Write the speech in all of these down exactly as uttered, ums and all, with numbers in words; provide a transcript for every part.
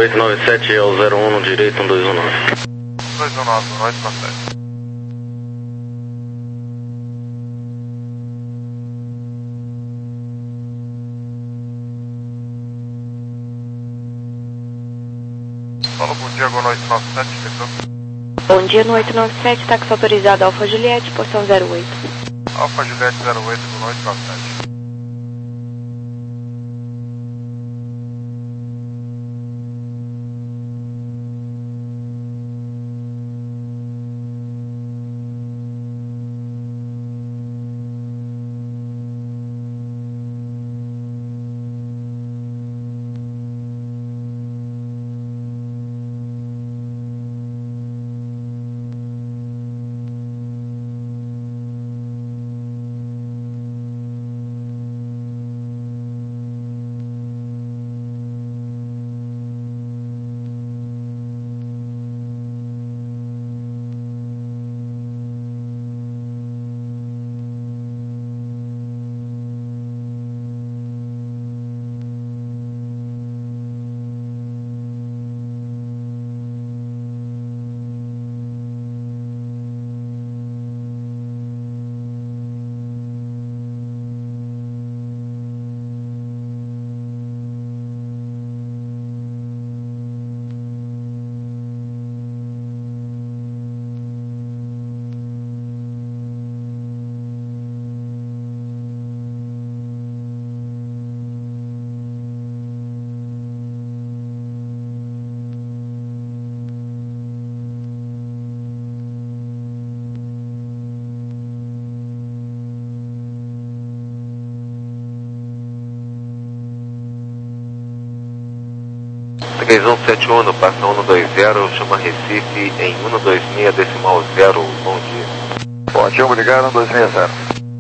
oito nove sete é o zero um no direito, um dois um nove. dois um nove, boa noite, Marcelo. Fala, bom dia, boa noite, nove sete, pessoal. Bom dia no oito nove sete, táxi autorizado Alfa Juliette, porção zero oito. Alfa Juliette zero oito, boa noite, nove sete. três um sete um, passa um dois zero, chama Recife em um dois seis decimal zero, bom dia. Bom dia, obrigado, um dois seis zero.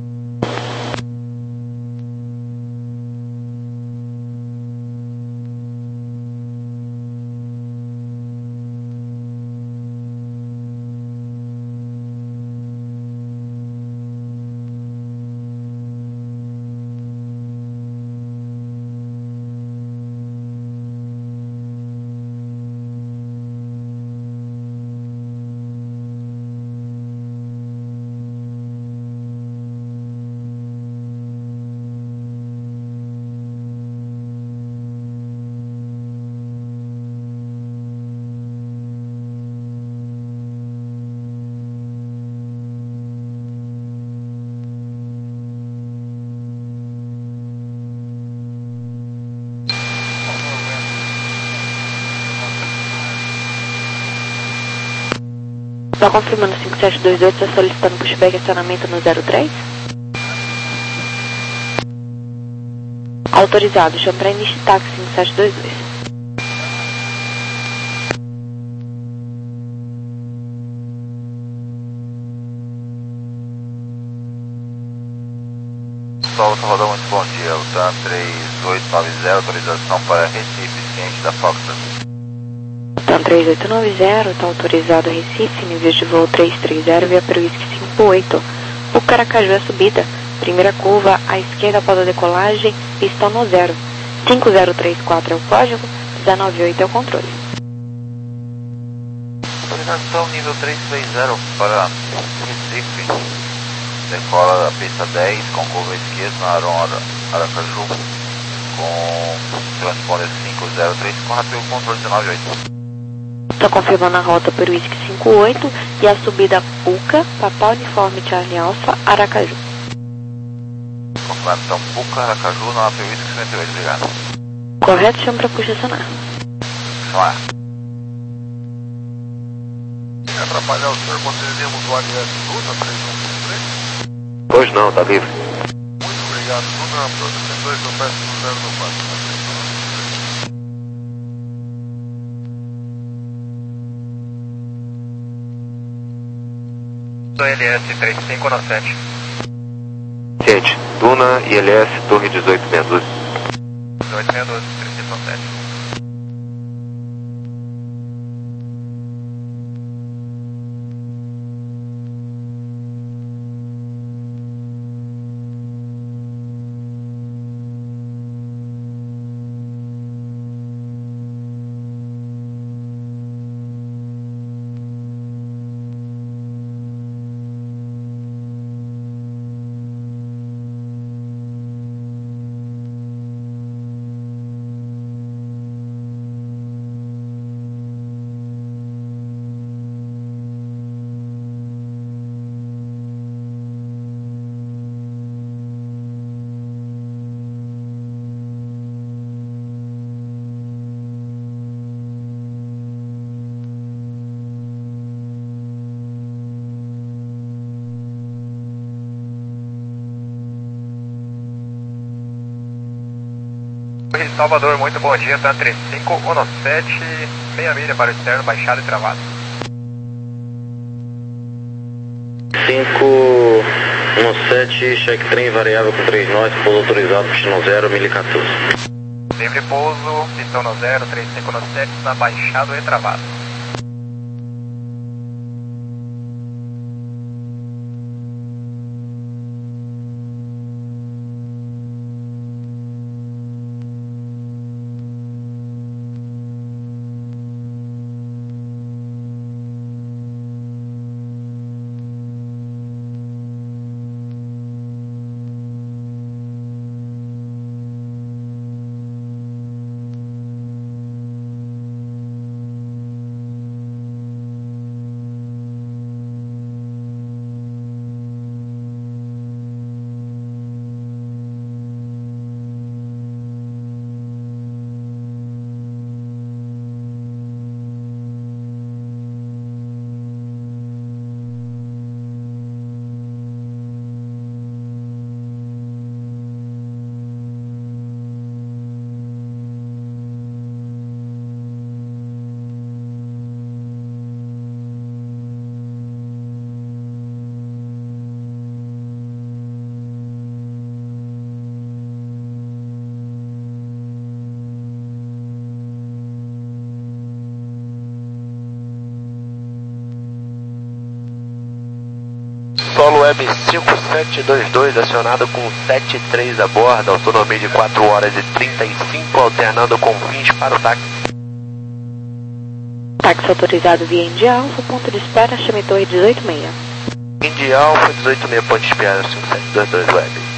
Só confirmando cinco sete dois oito, está solicitando pushback e acionamento no zero três? Autorizado, chama para início de táxi cinco sete dois dois. Solta, rodou muito bom dia, o TAM três oito nove zero, autorização para Recife, ciente da Foxtrot. TAM três oito nove zero, está autorizado Recife, nível de voo três três zero, via para o Whisky cinco oito. O Caracaju é subida, primeira curva à esquerda após a decolagem, pistão no zero. cinco zero três quatro é o código, dezenove oito é o controle. Autorização nível três três zero para Recife, decola da pista dez com curva esquerda na Aron Aracaju, com transponder cinco zero três quatro e o controle dezenove oito. Estou confirmando a rota por Whisky cinco oito e a subida Puca, Papá Uniforme Charlie Alpha, Aracaju. Confirmando então Puca, Aracaju, não há Whisky cinquenta e oito, obrigado. Correto, chama para puxa acionar. Vamos lá. Se atrapalhar o senhor, poderíamos o aliás Duda três um três três? Pois não, tá livre. Muito obrigado, Duda, produção dois no peço do zero no quatro. L S três cinco nove sete. Ciente, Duna I L S Torre dezoito seis doze. dezoito seis doze, três cinco nove sete. Salvador, muito bom dia, tá três cinco um sete, meia milha para o externo, baixado e travado. cinco um sete, check trem variável com três nós, pouso autorizado, pistão zero, mil e quatorze. Livre pouso, pistão no zero, três cinco um sete, está baixado e travado. Solo Web cinco sete dois dois acionado com sete três a bordo, autonomia de quatro horas e trinta e cinco, alternando com fins para o táxi. Táxi autorizado via Indy Alfa, ponto de espera, chame Torre dezoito seis. Indy Alfa dezoito seis, ponto de espera, cinco sete dois dois Web.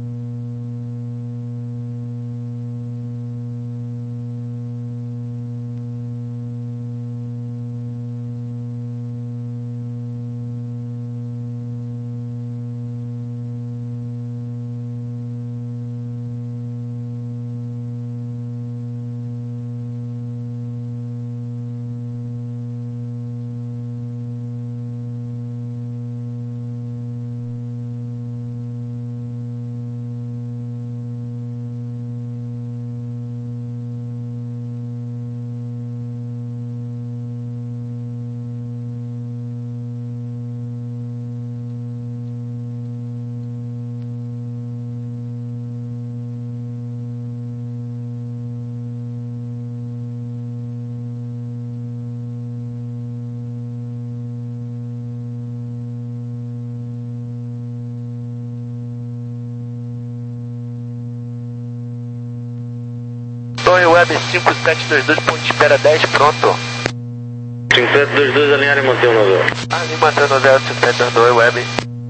Torre Web cinco sete dois dois, ponto de espera dez, pronto. cinco sete dois dois, alinhar e manter o no zero. Ali mantendo o zero cinco sete dois dois, Web.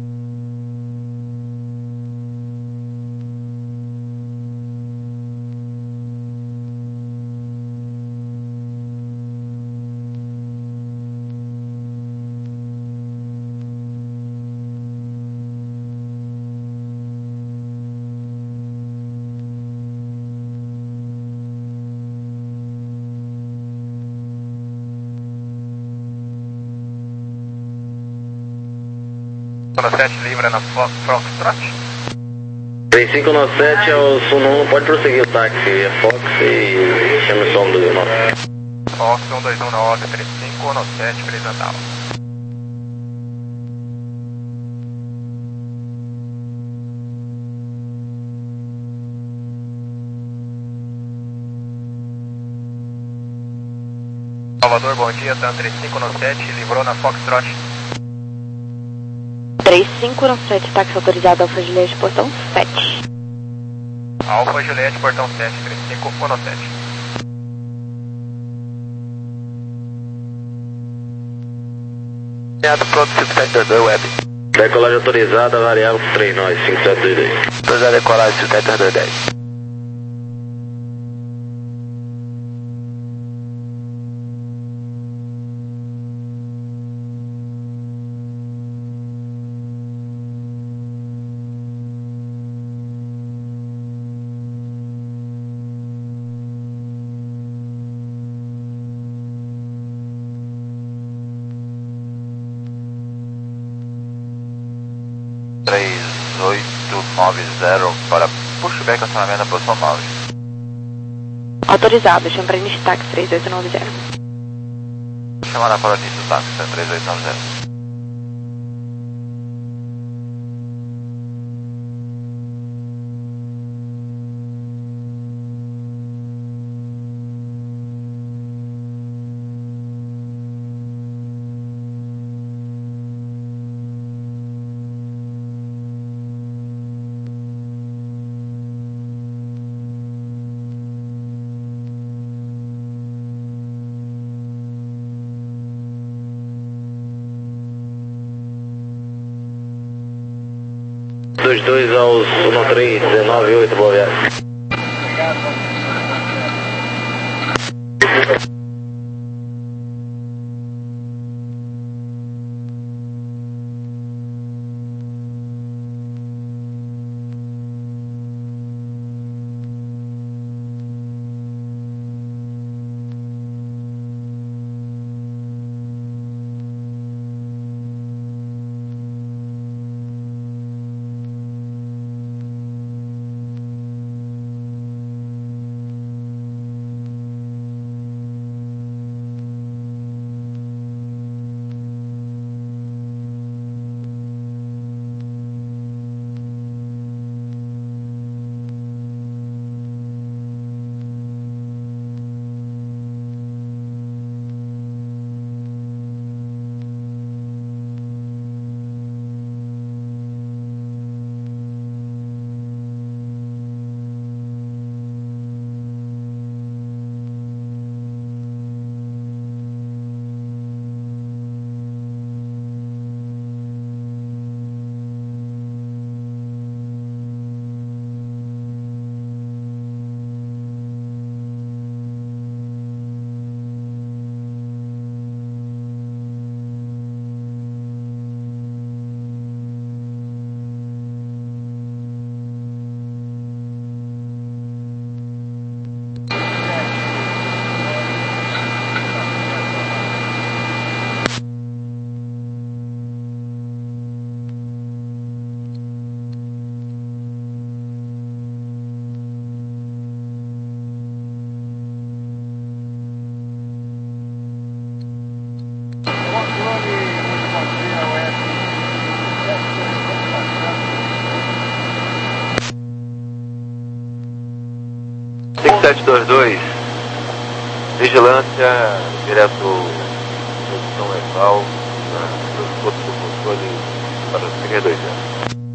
sete Libra na Fox Foxtrot. três cinco um sete ao Suno, pode prosseguir o táxi, é Fox e chama o som do nosso. Fox um dois um nove, três cinco um sete, Feliz Natal. Salvador, bom dia, TAM três cinco um sete, livrou na Foxtrot. três cinco um sete, táxi autorizado Alfa Juliette, portão sete. Alfa Juliette, portão sete, três cinco um sete. Alinhado pronto, cinco sete dois dois, Web. Decolagem autorizada, variável com três nós, cinco sete dois dois. Dois a decolagem, cinco sete dois dois dez. três oito nove zero para pushback, acionamento na posição nove. Autorizado, chama para início táxi três oito nove zero. Chamada para início táxi três oito nove zero. dois dois aos um três nove oito, boa viagem. cinco sete dois dois, vigilância, direto posição legal, dos pontos do controle para o C dois zero.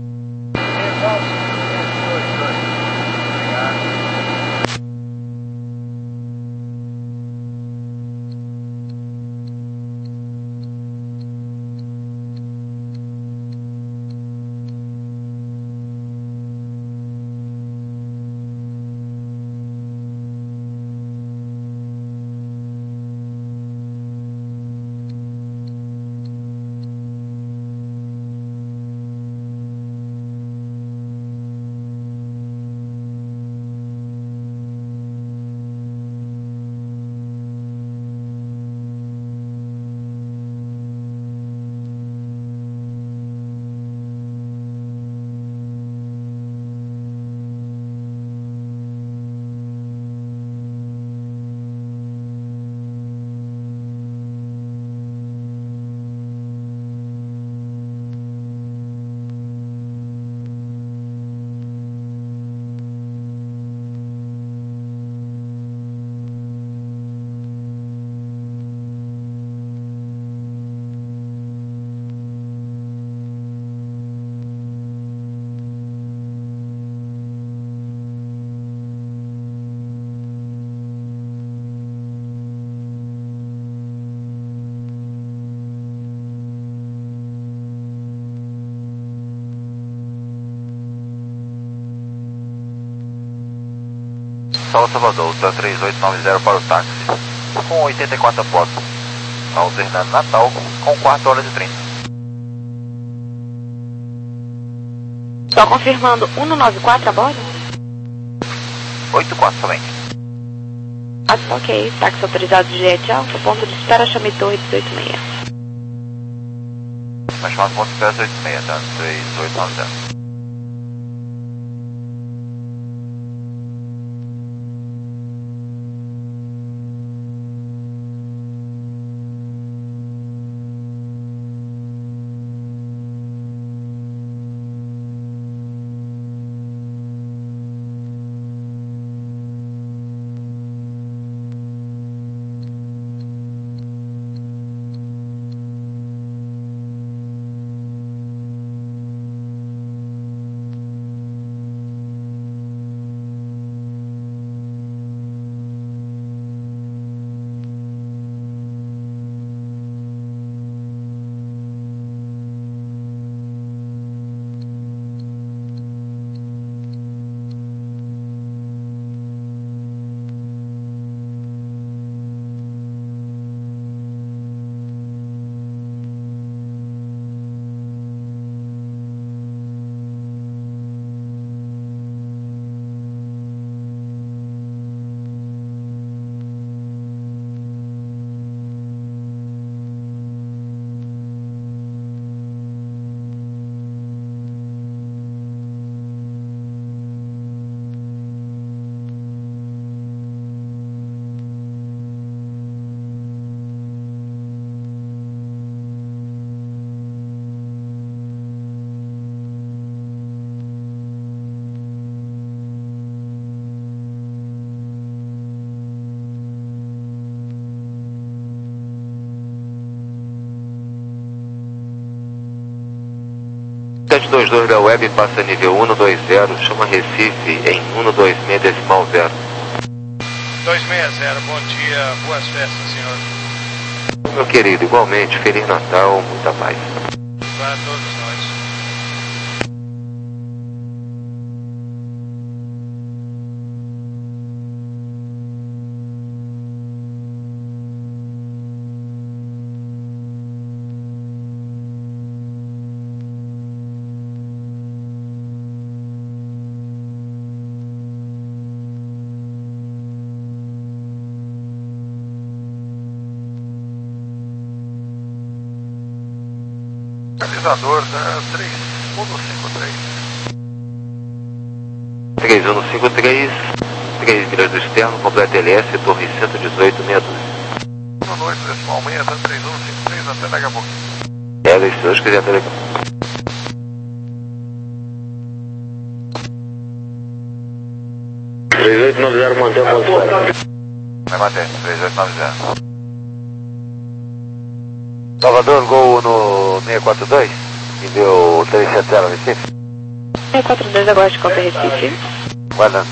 Sala Salvador, Ultra três oito nove zero para o táxi, com oitenta e quatro postos. Alto Hernando Natal, com quatro horas e trinta. Só confirmando, um nove quatro a bordo? oitenta e quatro somente. Ah, ok. Táxi autorizado de Jet Alfa, ponto de espera, chame Torre dezoito seis. Vai chamar ponto de espera dezoito seis, tá? três oito nove zero. sete dois dois da Web passa nível um dois zero, chama Recife em um dois seis decimal zero. dois seis zero, bom dia, boas festas, senhor. Meu querido, igualmente, Feliz Natal, muita paz. Para todos nós. Catalisador, né? três um cinco três. três um cinco três, três milhas do externo, completa L S, torre cento e dezoito, meia dúzia. Boa noite, decimal meia, três um cinco três, até daqui a pouco. É, se Deus quiser, até daqui a pouco. três oito nove zero, mantém o ponto zero. Vai bater, três oito nove zero. Salvador, gol no seis quatro dois, e deu três sete zero Recife. seis quatro dois, agora de Copa Recife. Guardando.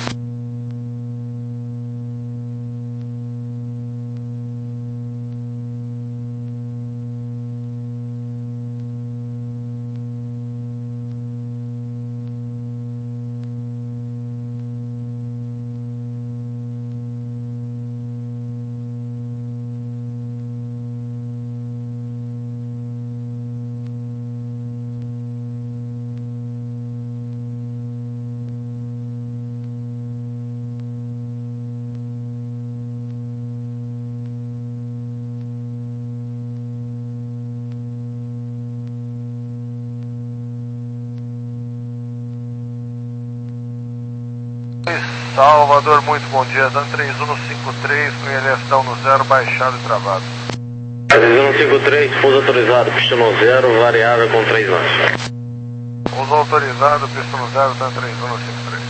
Salvador, muito bom dia, dando três um cinco três, com L S down no zero, baixado e travado. três um cinco três, pouso autorizado, pista no zero, variável com três nós. Pouso autorizado, pista no zero, dando três um cinco três.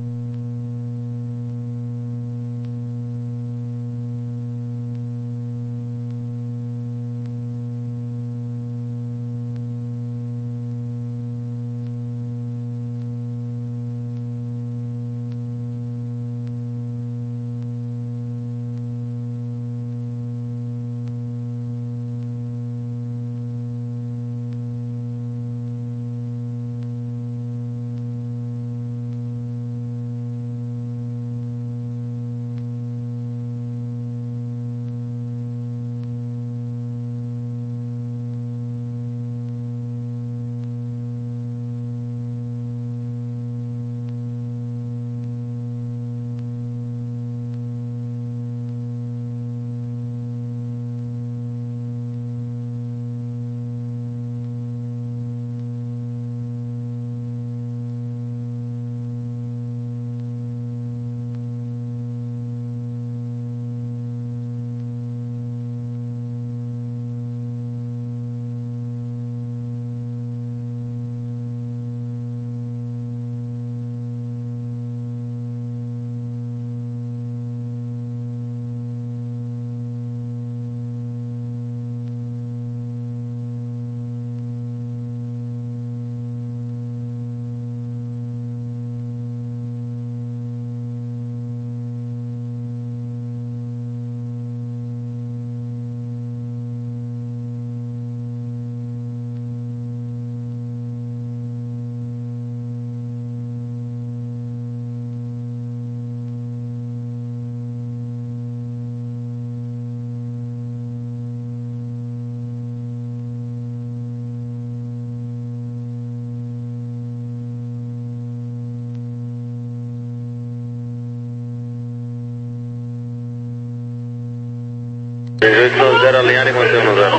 três oito nove zero, alinhar e manter no zero.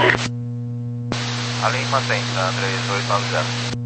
Alinha e mantém, tá? três oito nove zero.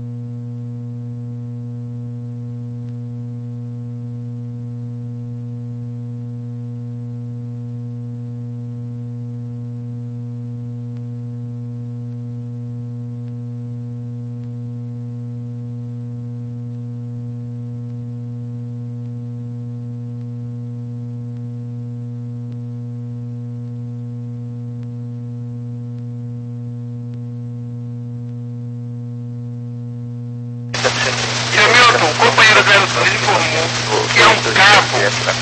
Ele informou que é um cabo.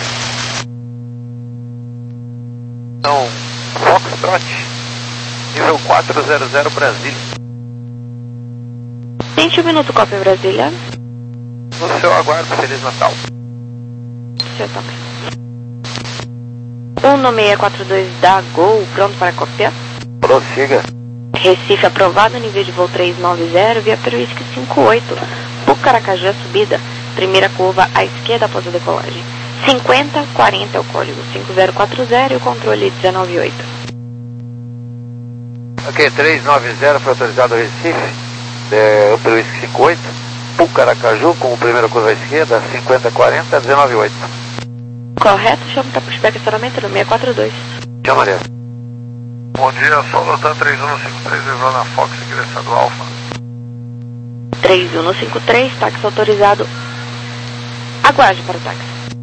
Então, Foxtrot, nível quatrocentos Brasília. vinte minutos, cópia Brasília. No seu aguardo, Feliz Natal. Seu também. um seis quatro dois da Gol, pronto para copiar. Prossiga. Recife aprovado, nível de voo trezentos e noventa, via Peruísque cinquenta e oito. Pucaracaju é subida, primeira curva à esquerda após a decolagem. cinquenta quarenta é o código, cinco zero quatro zero e o controle dezenove oito. Ok, trezentos e noventa foi autorizado ao Recife, é, o Peruísque cinquenta e oito, Pucaracaju com o primeiro curva à esquerda, cinquenta quarenta, dezenove oito. Correto, chama para pushback estacionamento no seis quatro dois. Chama Maria. Bom dia, Solo Dan três um cinco três, levando a Fox, ingressado Alfa. três um cinco três, táxi autorizado. Aguarde para o táxi.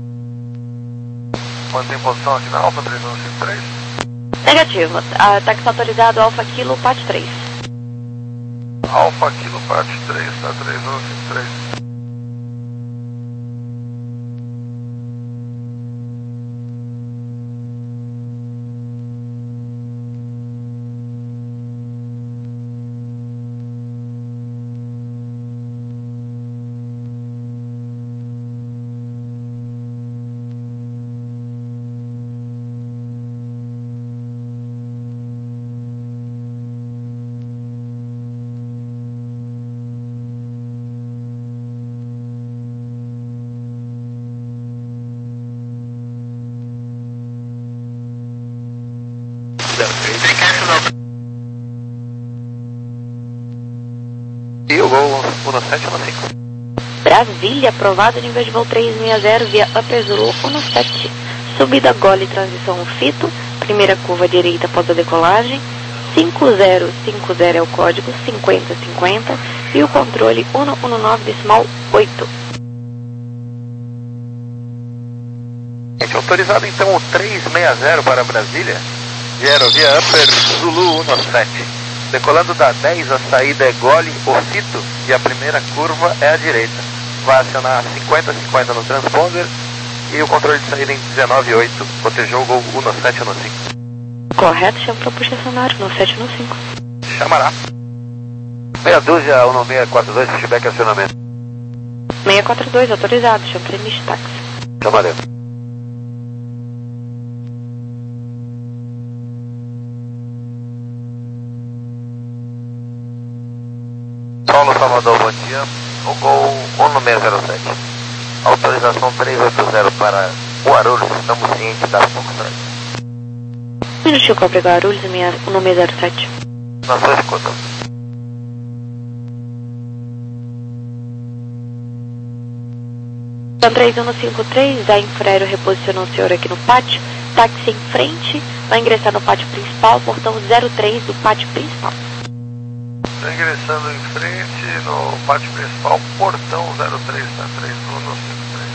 Mantém posição aqui na Alfa três um cinco três. Negativo, a táxi autorizado Alfa Kilo Pat três. Alfa Kilo Pat três, tá três um cinco três. E o Gol um sete um cinco. Brasília, aprovado, nível de voo trezentos e sessenta via Upper Zulu um sete. Subida Gole, transição Fito, primeira curva à direita após a decolagem. cinco zero cinco zero é o código, cinquenta cinquenta e o controle cento e dezenove decimal oito. Gente, autorizado então o trezentos e sessenta para Brasília, de aerovia Upper Zulu um sete. Decolando da dez, a saída é Gole ou Fito e a primeira curva é à direita. Vai acionar cinquenta cinquenta no transponder e o controle de saída em dezenove oito. Protejou o Gol um sete um cinco. Correto, chama para puxar cenário no sete um cinco. Chamará. Meia dúzia, um seis quatro dois, pushback acionamento. seis quatro dois, autorizado, chama para início táxi. Chama Maria. Solo Salvador, bom dia. O Gol um seis zero sete. Autorização trezentos e oitenta para Guarulhos, estamos cientes da Foxtrot. Minutinho, cobre Guarulhos, um seis zero sete. Na sua escuta. Então, três um cinco três, a Infraero reposicionou o senhor aqui no pátio. Táxi em frente, vai ingressar no pátio principal, portão zero três do pátio principal. Está ingressando em frente no pátio principal, portão zero três, tá três um cinco três.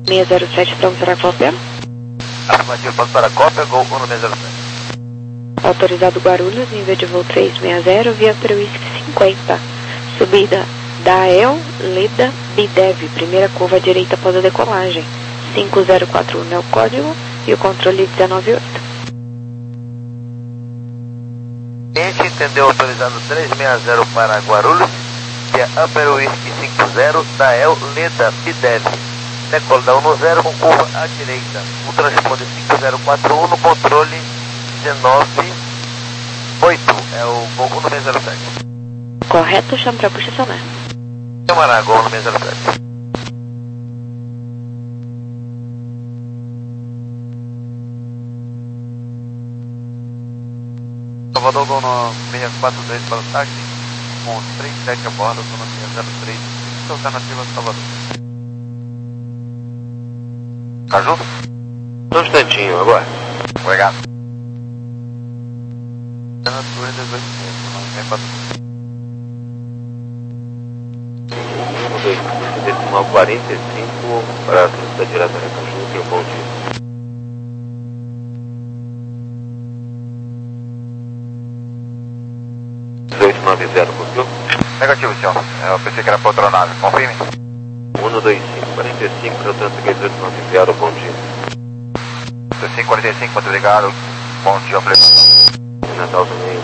seis zero sete, estamos para a cópia. Afirmativo, passo para a cópia, Gol um seis zero sete. Autorizado Guarulhos, nível de voo trezentos e sessenta, via Peruísque cinquenta. Subida da El, Leda, Bidev, primeira curva à direita após a decolagem. cinco zero quatro um é o código e o controle dezenove oito. Cliente entendeu autorizado trezentos e sessenta para Guarulhos, via Upper Whisky cinquenta, da El, Leda, Bidev. Decolo da um zero com curva à direita. O transponder cinco zero quatro um no controle dezenove oito. É o Gol um seis zero sete. Correto, chame para puxa sonar. Chamará, Gol um seis zero sete. Salvador, Gol no seis quatro dois para o táxi, com três sete a bordo, autonomia zero três, alternativa Salvador. Caju? Só um instantinho, agora. Obrigado. um, dois, decimal quarenta e cinco para a pista direta Aracaju, que é um bom dia. dezoito noventa, confio? Negativo, senhor. Eu pensei que era para outra nave. Confirme. um, dois, cinco, quarenta e cinco, para o Transaguei dezoito noventa, bom dia. cinco quarenta e cinco, muito obrigado. Bom dia, obrigado. Natal também.